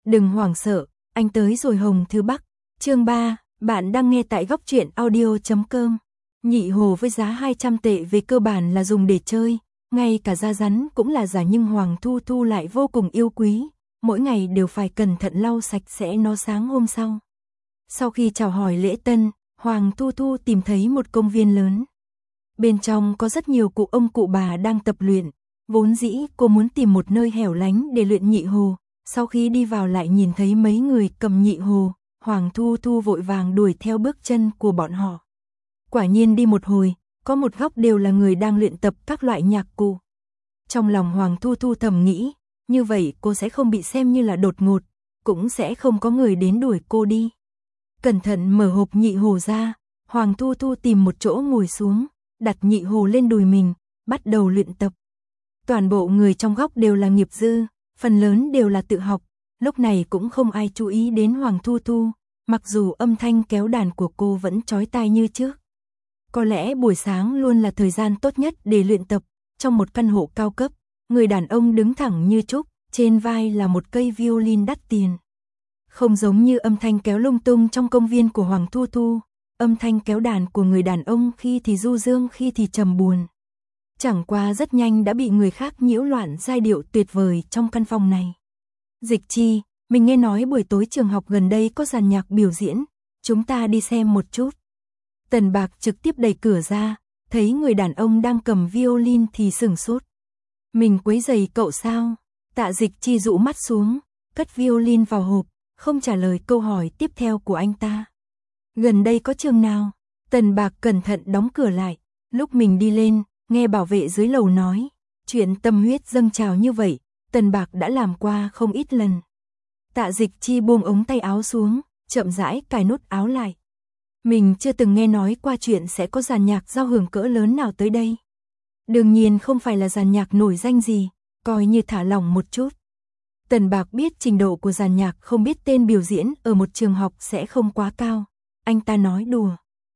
Đừng hoảng sợ, anh tới rồi Hồng Thứ Bắc. Chương 3, bạn đang nghe tại góc truyện audio.com. Nhị hồ với giá 200 tệ về cơ bản là dùng để chơi, ngay cả da rắn cũng là giả, nhưng Hoàng Thu Thu lại vô cùng yêu quý, mỗi ngày đều phải cẩn thận lau sạch sẽ nó sáng hôm sau. Sau khi chào hỏi lễ tân, Hoàng Thu Thu tìm thấy một công viên lớn. Bên trong có rất nhiều cụ ông cụ bà đang tập luyện, vốn dĩ cô muốn tìm một nơi hẻo lánh để luyện nhị hồ, sau khi đi vào lại nhìn thấy mấy người cầm nhị hồ, Hoàng Thu Thu vội vàng đuổi theo bước chân của bọn họ. Quả nhiên đi một hồi, có một góc đều là người đang luyện tập các loại nhạc cụ. Trong lòng Hoàng Thu Thu thầm nghĩ, như vậy cô sẽ không bị xem như là đột ngột, cũng sẽ không có người đến đuổi cô đi. Cẩn thận mở hộp nhị hồ ra, Hoàng Thu Thu tìm một chỗ ngồi xuống, đặt nhị hồ lên đùi mình, bắt đầu luyện tập. Toàn bộ người trong góc đều là nghiệp dư, phần lớn đều là tự học, lúc này cũng không ai chú ý đến Hoàng Thu Thu, mặc dù âm thanh kéo đàn của cô vẫn chói tai như trước. Có lẽ buổi sáng luôn là thời gian tốt nhất để luyện tập, trong một căn hộ cao cấp, người đàn ông đứng thẳng như trúc, trên vai là một cây violin đắt tiền. Không giống như âm thanh kéo lung tung trong công viên của Hoàng Thu Thu, âm thanh kéo đàn của người đàn ông khi thì du dương khi thì trầm buồn. Chẳng qua rất nhanh đã bị người khác nhiễu loạn giai điệu tuyệt vời trong căn phòng này. Dịch Chi, mình nghe nói buổi tối trường học gần đây có dàn nhạc biểu diễn, chúng ta đi xem một chút. Tần Bạc trực tiếp đẩy cửa ra, thấy người đàn ông đang cầm violin thì sửng sốt. Mình quấy rầy cậu sao? Tạ Dịch Chi dụ mắt xuống, cất violin vào hộp, không trả lời câu hỏi tiếp theo của anh ta. Gần đây có trường nào? Tần Bạc cẩn thận đóng cửa lại, lúc mình đi lên, nghe bảo vệ dưới lầu nói, chuyện tâm huyết dâng trào như vậy, Tần Bạc đã làm qua không ít lần. Tạ Dịch Chi buông ống tay áo xuống, chậm rãi cài nút áo lại. Mình chưa từng nghe nói qua chuyện sẽ có dàn nhạc giao hưởng cỡ lớn nào tới đây. Đương nhiên không phải là dàn nhạc nổi danh gì, coi như thả lỏng một chút. Tần Bạc biết trình độ của dàn nhạc không biết tên biểu diễn ở một trường học sẽ không quá cao. Anh ta nói đùa.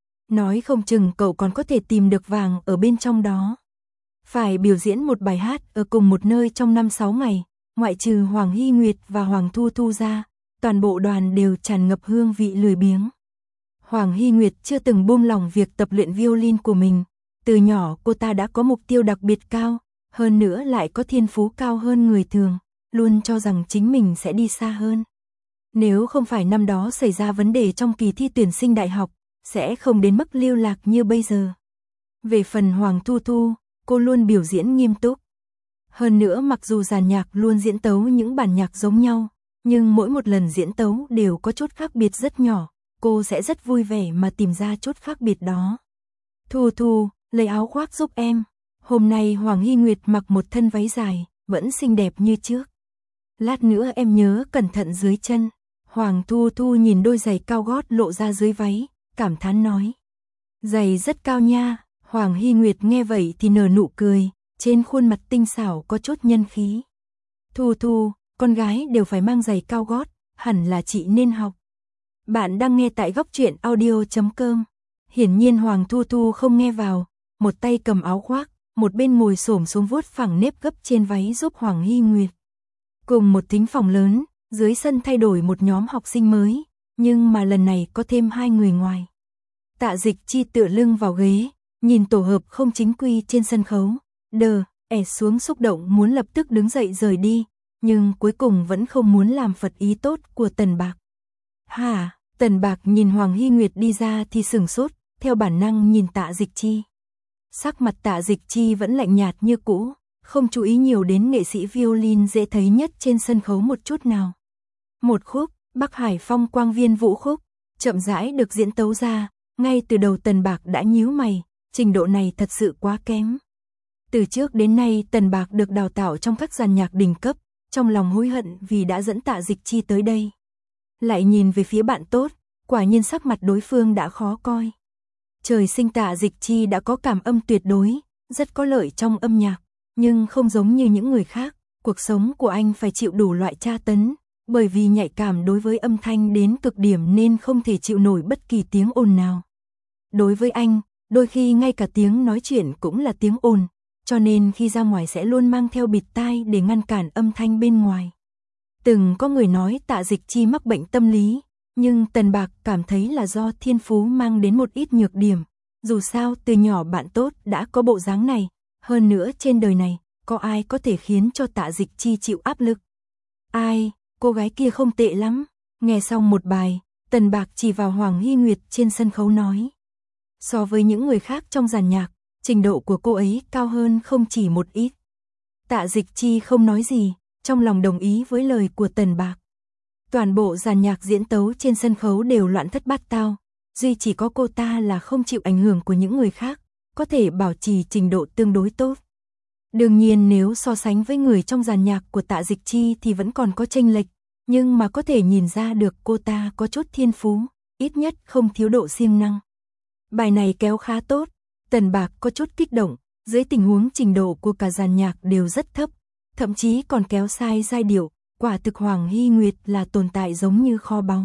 Nói không chừng cậu còn có thể tìm được vàng ở bên trong đó. Phải biểu diễn một bài hát ở cùng một nơi trong 5-6 ngày, ngoại trừ Hoàng Hy Nguyệt và Hoàng Thu Thu ra, toàn bộ đoàn đều tràn ngập hương vị lười biếng. Hoàng Hy Nguyệt chưa từng buông lỏng việc tập luyện violin của mình, từ nhỏ cô ta đã có mục tiêu đặc biệt cao, hơn nữa lại có thiên phú cao hơn người thường, luôn cho rằng chính mình sẽ đi xa hơn. Nếu không phải năm đó xảy ra vấn đề trong kỳ thi tuyển sinh đại học, sẽ không đến mức lưu lạc như bây giờ. Về phần Hoàng Thu Thu, cô luôn biểu diễn nghiêm túc. Hơn nữa mặc dù dàn nhạc luôn diễn tấu những bản nhạc giống nhau, nhưng mỗi một lần diễn tấu đều có chút khác biệt rất nhỏ, cô sẽ rất vui vẻ mà tìm ra chút khác biệt đó. Thu Thu, lấy áo khoác giúp em. Hôm nay Hoàng Hy Nguyệt mặc một thân váy dài, vẫn xinh đẹp như trước. Lát nữa em nhớ cẩn thận dưới chân. Hoàng Thu Thu nhìn đôi giày cao gót lộ ra dưới váy, cảm thán nói. Giày rất cao nha. Hoàng Hy Nguyệt nghe vậy thì nở nụ cười, trên khuôn mặt tinh xảo có chút nhân khí. Thu Thu, con gái đều phải mang giày cao gót, hẳn là chị nên học. Bạn đang nghe tại góc truyện audio.com. Hiển nhiên Hoàng Thu Thu không nghe vào, một tay cầm áo khoác, một bên ngồi xổm xuống vuốt phẳng nếp gấp trên váy giúp Hoàng Hy Nguyệt. Cùng một thính phòng lớn, dưới sân thay đổi một nhóm học sinh mới, nhưng mà lần này có thêm 2 người ngoài. Tạ Dịch Chi tựa lưng vào ghế, nhìn tổ hợp không chính quy trên sân khấu, xuống xúc động muốn lập tức đứng dậy rời đi, nhưng cuối cùng vẫn không muốn làm phật ý tốt của Tần Bạc. Hả? Tần Bạc nhìn Hoàng Hy Nguyệt đi ra thì sửng sốt, theo bản năng nhìn Tạ Dịch Chi. Sắc mặt Tạ Dịch Chi vẫn lạnh nhạt như cũ, không chú ý nhiều đến nghệ sĩ violin dễ thấy nhất trên sân khấu một chút nào. Một khúc, Bắc Hải Phong Quang Viên Vũ Khúc, chậm rãi được diễn tấu ra, ngay từ đầu Tần Bạc đã nhíu mày, trình độ này thật sự quá kém. Từ trước đến nay Tần Bạc được đào tạo trong các dàn nhạc đỉnh cấp, trong lòng hối hận vì đã dẫn Tạ Dịch Chi tới đây. Lại nhìn về phía bạn tốt, quả nhiên sắc mặt đối phương đã khó coi. Trời sinh Tạ Dịch Chi đã có cảm âm tuyệt đối, rất có lợi trong âm nhạc, nhưng không giống như những người khác, cuộc sống của anh phải chịu đủ loại tra tấn, bởi vì nhạy cảm đối với âm thanh đến cực điểm nên không thể chịu nổi bất kỳ tiếng ồn nào. Đối với anh, đôi khi ngay cả tiếng nói chuyện cũng là tiếng ồn, cho nên khi ra ngoài sẽ luôn mang theo bịt tai để ngăn cản âm thanh bên ngoài. Từng có người nói Tạ Dịch Chi mắc bệnh tâm lý, nhưng Tần Bạc cảm thấy là do thiên phú mang đến một ít nhược điểm. Dù sao từ nhỏ bạn tốt đã có bộ dáng này, hơn nữa trên đời này, có ai có thể khiến cho Tạ Dịch Chi chịu áp lực. Ai, cô gái kia không tệ lắm. Nghe xong một bài, Tần Bạc chỉ vào Hoàng Hy Nguyệt trên sân khấu nói. So với những người khác trong dàn nhạc, trình độ của cô ấy cao hơn không chỉ một ít. Tạ Dịch Chi không nói gì, trong lòng đồng ý với lời của Tần Bạc. Toàn bộ dàn nhạc diễn tấu trên sân khấu đều loạn thất bát tao, duy chỉ có cô ta là không chịu ảnh hưởng của những người khác, có thể bảo trì trình độ tương đối tốt. Đương nhiên nếu so sánh với người trong dàn nhạc của Tạ Dịch Chi thì vẫn còn có chênh lệch, nhưng mà có thể nhìn ra được cô ta có chút thiên phú, ít nhất không thiếu độ siêng năng. Bài này kéo khá tốt, Tần Bạc có chút kích động, dưới tình huống trình độ của cả dàn nhạc đều rất thấp, thậm chí còn kéo sai giai điệu, quả thực Hoàng Hy Nguyệt là tồn tại giống như kho báu.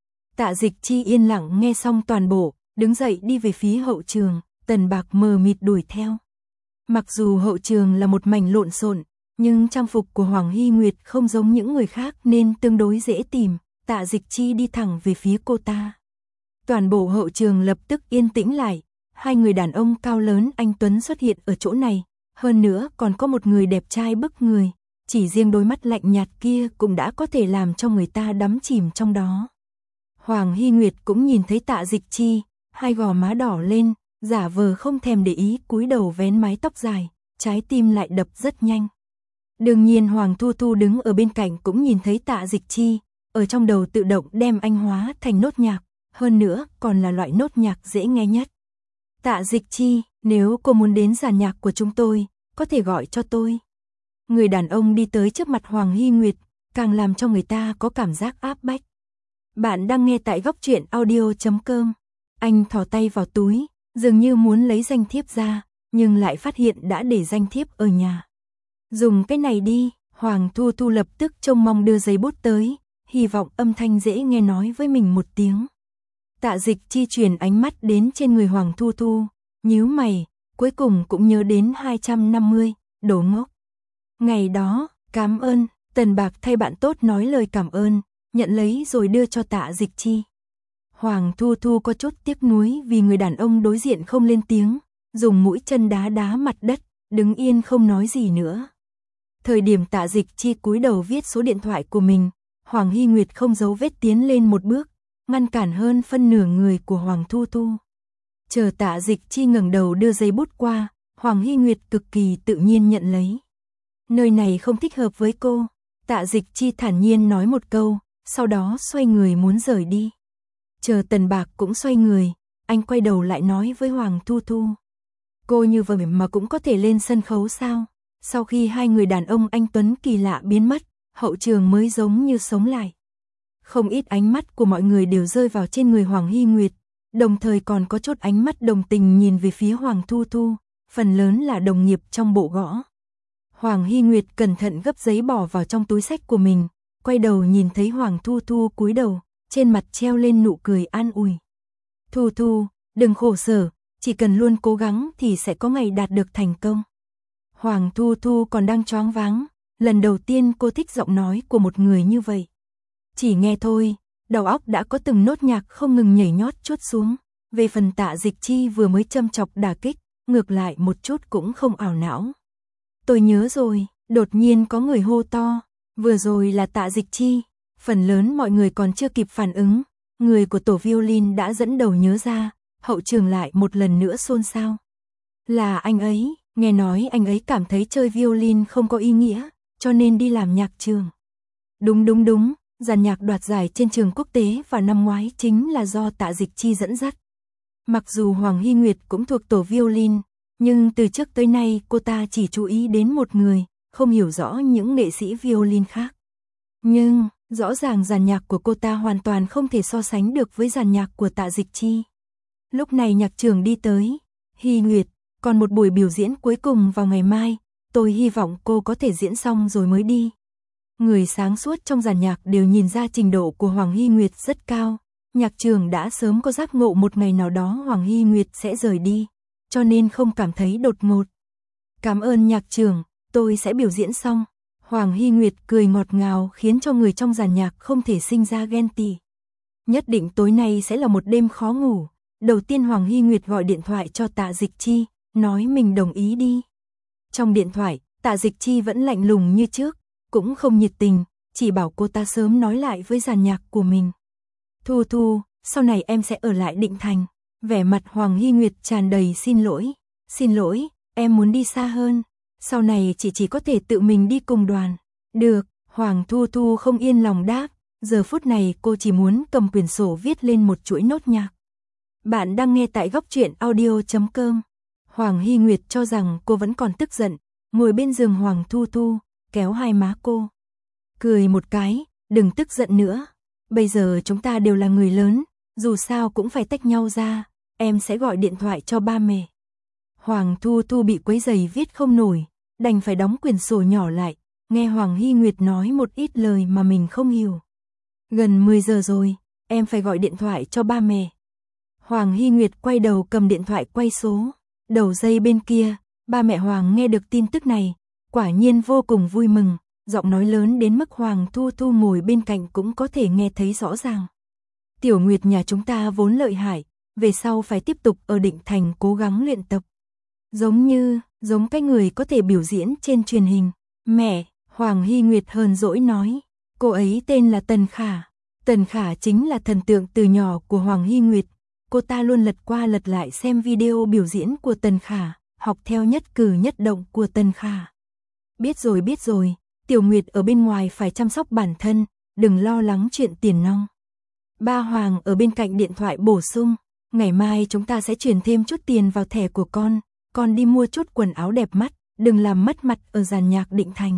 Tạ Dịch Chi yên lặng nghe xong toàn bộ, đứng dậy đi về phía hậu trường, Tần Bạc mờ mịt đuổi theo. Mặc dù hậu trường là một mảnh lộn xộn, nhưng trang phục của Hoàng Hy Nguyệt không giống những người khác nên tương đối dễ tìm, Tạ Dịch Chi đi thẳng về phía cô ta. Toàn bộ hậu trường lập tức yên tĩnh lại, hai người đàn ông cao lớn anh tuấn xuất hiện ở chỗ này, hơn nữa còn có một người đẹp trai bức người, chỉ riêng đôi mắt lạnh nhạt kia cũng đã có thể làm cho người ta đắm chìm trong đó. Hoàng Hy Nguyệt cũng nhìn thấy Tạ Dịch Chi, hai gò má đỏ lên, giả vờ không thèm để ý cúi đầu vén mái tóc dài, trái tim lại đập rất nhanh. Đương nhiên Hoàng Thu Thu đứng ở bên cạnh cũng nhìn thấy Tạ Dịch Chi, ở trong đầu tự động đem anh hóa thành nốt nhạc, hơn nữa còn là loại nốt nhạc dễ nghe nhất. Tạ Dịch Chi, nếu cô muốn đến dàn nhạc của chúng tôi, có thể gọi cho tôi. Người đàn ông đi tới trước mặt Hoàng Hy Nguyệt, càng làm cho người ta có cảm giác áp bách. Bạn đang nghe tại góc truyện audio.com. Anh thò tay vào túi, dường như muốn lấy danh thiếp ra, nhưng lại phát hiện đã để danh thiếp ở nhà. Dùng cái này đi, Hoàng Thu Thu lập tức trông mong đưa giấy bút tới, hy vọng âm thanh dễ nghe nói với mình một tiếng. Tạ Dịch Chi chuyển ánh mắt đến trên người Hoàng Thu Thu, nhíu mày, cuối cùng cũng nhớ đến 250, đồ ngốc. Ngày đó, cảm ơn, Tần Bạc thay bạn tốt nói lời cảm ơn, nhận lấy rồi đưa cho Tạ Dịch Chi. Hoàng Thu Thu có chút tiếc nuối vì người đàn ông đối diện không lên tiếng, dùng mũi chân đá đá mặt đất, đứng yên không nói gì nữa. Thời điểm Tạ Dịch Chi cúi đầu viết số điện thoại của mình, Hoàng Hy Nguyệt không giấu vết tiến lên một bước, ngăn cản hơn phân nửa người của Hoàng Thu Thu. Chờ Tạ Dịch Chi ngẩng đầu đưa giấy bút qua, Hoàng Hy Nguyệt cực kỳ tự nhiên nhận lấy. Nơi này không thích hợp với cô, Tạ Dịch Chi thản nhiên nói một câu, sau đó xoay người muốn rời đi. Chờ Tần Bạc cũng xoay người, anh quay đầu lại nói với Hoàng Thu Thu. Cô như vậy mà cũng có thể lên sân khấu sao? Sau khi hai người đàn ông anh tuấn kỳ lạ biến mất, hậu trường mới giống như sống lại. Không ít ánh mắt của mọi người đều rơi vào trên người Hoàng Hy Nguyệt, đồng thời còn có chút ánh mắt đồng tình nhìn về phía Hoàng Thu Thu, phần lớn là đồng nghiệp trong bộ gõ. Hoàng Hy Nguyệt cẩn thận gấp giấy bỏ vào trong túi xách của mình, quay đầu nhìn thấy Hoàng Thu Thu cúi đầu, trên mặt treo lên nụ cười an ủi. Thu Thu, đừng khổ sở, chỉ cần luôn cố gắng thì sẽ có ngày đạt được thành công. Hoàng Thu Thu còn đang choáng váng, lần đầu tiên cô thích giọng nói của một người như vậy. Chỉ nghe thôi, đầu óc đã có từng nốt nhạc không ngừng nhảy nhót chuốt xuống. Về phần Tạ Dịch Chi vừa mới châm chọc đả kích, ngược lại một chút cũng không ảo não. Tôi nhớ rồi, đột nhiên có người hô to, vừa rồi là Tạ Dịch Chi. Phần lớn mọi người còn chưa kịp phản ứng, người của tổ violin đã dẫn đầu nhớ ra, hậu trường lại một lần nữa xôn xao. Là anh ấy, nghe nói anh ấy cảm thấy chơi violin không có ý nghĩa, cho nên đi làm nhạc trường. Đúng, dàn nhạc đoạt giải trên trường quốc tế vào năm ngoái chính là do Tạ Dịch Chi dẫn dắt. Mặc dù Hoàng Hy Nguyệt cũng thuộc tổ violin, nhưng từ trước tới nay cô ta chỉ chú ý đến một người, không hiểu rõ những nghệ sĩ violin khác. Nhưng, rõ ràng dàn nhạc của cô ta hoàn toàn không thể so sánh được với dàn nhạc của Tạ Dịch Chi. Lúc này nhạc trưởng đi tới, Hy Nguyệt, còn một buổi biểu diễn cuối cùng vào ngày mai, tôi hy vọng cô có thể diễn xong rồi mới đi. Người sáng suốt trong dàn nhạc đều nhìn ra trình độ của Hoàng Hy Nguyệt rất cao, nhạc trưởng đã sớm có giác ngộ một ngày nào đó Hoàng Hy Nguyệt sẽ rời đi, cho nên không cảm thấy đột ngột. Cảm ơn nhạc trưởng, tôi sẽ biểu diễn xong. Hoàng Hy Nguyệt cười ngọt ngào khiến cho người trong dàn nhạc không thể sinh ra ghen tị. Nhất định tối nay sẽ là một đêm khó ngủ. Đầu tiên Hoàng Hy Nguyệt gọi điện thoại cho Tạ Dịch Chi, nói mình đồng ý đi. Trong điện thoại, Tạ Dịch Chi vẫn lạnh lùng như trước, cũng không nhiệt tình, chỉ bảo cô ta sớm nói lại với dàn nhạc của mình. Thu Thu, sau này em sẽ ở lại Định Thành. Vẻ mặt Hoàng Hy Nguyệt tràn đầy xin lỗi. Xin lỗi, em muốn đi xa hơn. Sau này chị chỉ có thể tự mình đi cùng đoàn. Được, Hoàng Thu Thu không yên lòng đáp. Giờ phút này cô chỉ muốn cầm quyển sổ viết lên một chuỗi nốt nhạc. Bạn đang nghe tại góc truyện audio.com. Hoàng Hy Nguyệt cho rằng cô vẫn còn tức giận, ngồi bên giường Hoàng Thu Thu, kéo hai má cô. Cười một cái, đừng tức giận nữa. Bây giờ chúng ta đều là người lớn, dù sao cũng phải tách nhau ra, em sẽ gọi điện thoại cho ba mẹ. Hoàng Thu Thu bị quấy rầy viết không nổi, đành phải đóng quyển sổ nhỏ lại, nghe Hoàng Hy Nguyệt nói một ít lời mà mình không hiểu. Gần 10 giờ rồi, em phải gọi điện thoại cho ba mẹ. Hoàng Hy Nguyệt quay đầu cầm điện thoại quay số. Đầu dây bên kia, ba mẹ Hoàng nghe được tin tức này, quả nhiên vô cùng vui mừng, giọng nói lớn đến mức Hoàng Thu Thu ngồi bên cạnh cũng có thể nghe thấy rõ ràng. Tiểu Nguyệt nhà chúng ta vốn lợi hại, về sau phải tiếp tục ở Định Thành cố gắng luyện tập. Giống cái người có thể biểu diễn trên truyền hình. Mẹ, Hoàng Hy Nguyệt hờn dỗi nói, cô ấy tên là Tần Khả. Tần Khả chính là thần tượng từ nhỏ của Hoàng Hy Nguyệt. Cô ta luôn lật qua lật lại xem video biểu diễn của Tần Khả, học theo nhất cử nhất động của Tần Khả. Biết rồi, Tiểu Nguyệt ở bên ngoài phải chăm sóc bản thân, đừng lo lắng chuyện tiền nong. Ba Hoàng ở bên cạnh điện thoại bổ sung, ngày mai chúng ta sẽ chuyển thêm chút tiền vào thẻ của con đi mua chút quần áo đẹp mắt, đừng làm mất mặt ở dàn nhạc Định Thành.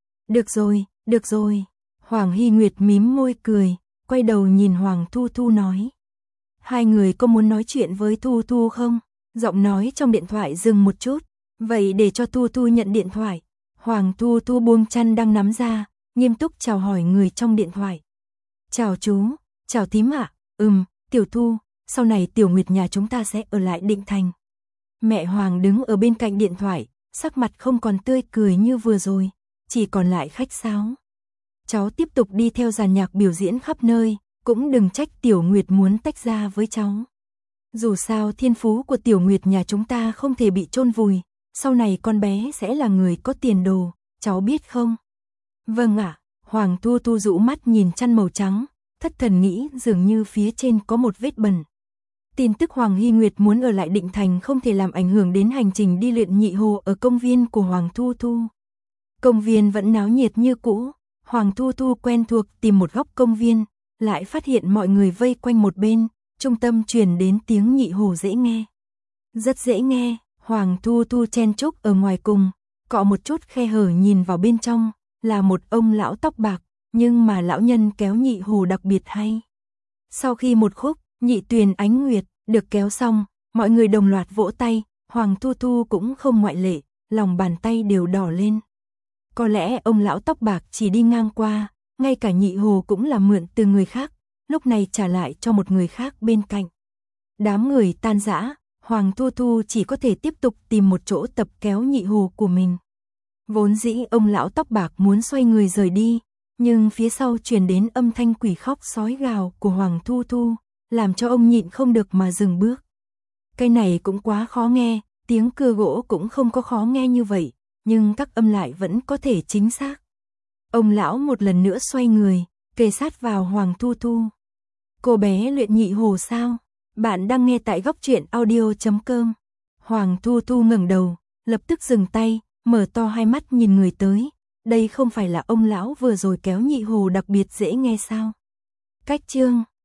Được rồi. Hoàng Hy Nguyệt mím môi cười, quay đầu nhìn Hoàng Thu Thu nói. Hai người có muốn nói chuyện với Thu Thu không? Giọng nói trong điện thoại dừng một chút. Vậy để cho Thu Thu nhận điện thoại. Hoàng Thu Thu buông chăn đang nắm ra, nghiêm túc chào hỏi người trong điện thoại. Chào chú, chào thím ạ. Tiểu Thu, sau này Tiểu Nguyệt nhà chúng ta sẽ ở lại Định Thành. Mẹ Hoàng đứng ở bên cạnh điện thoại, sắc mặt không còn tươi cười như vừa rồi, chỉ còn lại khách sáo. Cháu tiếp tục đi theo dàn nhạc biểu diễn khắp nơi, cũng đừng trách Tiểu Nguyệt muốn tách ra với cháu. Dù sao thiên phú của Tiểu Nguyệt nhà chúng ta không thể bị chôn vùi, sau này con bé sẽ là người có tiền đồ, cháu biết không? Vâng ạ. Hoàng Thu Thu rũ mắt nhìn chăn màu trắng, thất thần nghĩ dường như phía trên có một vết bẩn. Tin tức Hoàng Hy Nguyệt muốn ở lại Định Thành không thể làm ảnh hưởng đến hành trình đi luyện nhị hồ ở công viên của Hoàng Thu Thu. Công viên vẫn náo nhiệt như cũ, Hoàng Thu Thu quen thuộc tìm một góc công viên, lại phát hiện mọi người vây quanh một bên, trung tâm truyền đến tiếng nhị hồ dễ nghe. Rất dễ nghe, Hoàng Thu Thu chen chúc ở ngoài cùng, cọ một chút khe hở nhìn vào bên trong, là một ông lão tóc bạc, nhưng mà lão nhân kéo nhị hồ đặc biệt hay. Sau khi một khúc, Nhị Tuyền Ánh Nguyệt, được kéo xong, mọi người đồng loạt vỗ tay, Hoàng Thu Thu cũng không ngoại lệ, lòng bàn tay đều đỏ lên. Có lẽ ông lão tóc bạc chỉ đi ngang qua, ngay cả nhị hồ cũng là mượn từ người khác, lúc này trả lại cho một người khác bên cạnh. Đám người tan rã, Hoàng Thu Thu chỉ có thể tiếp tục tìm một chỗ tập kéo nhị hồ của mình. Vốn dĩ ông lão tóc bạc muốn xoay người rời đi, nhưng phía sau truyền đến âm thanh quỷ khóc sói gào của Hoàng Thu Thu, làm cho ông nhịn không được mà dừng bước. Cái này cũng quá khó nghe, tiếng cưa gỗ cũng không có khó nghe như vậy, nhưng các âm lại vẫn có thể chính xác. Ông lão một lần nữa xoay người, kề sát vào Hoàng Thu Thu. Cô bé luyện nhị hồ sao? Bạn đang nghe tại góc truyện audio.com. Hoàng Thu Thu ngẩng đầu, lập tức dừng tay, mở to hai mắt nhìn người tới. Đây không phải là ông lão vừa rồi kéo nhị hồ đặc biệt dễ nghe sao? Cách chương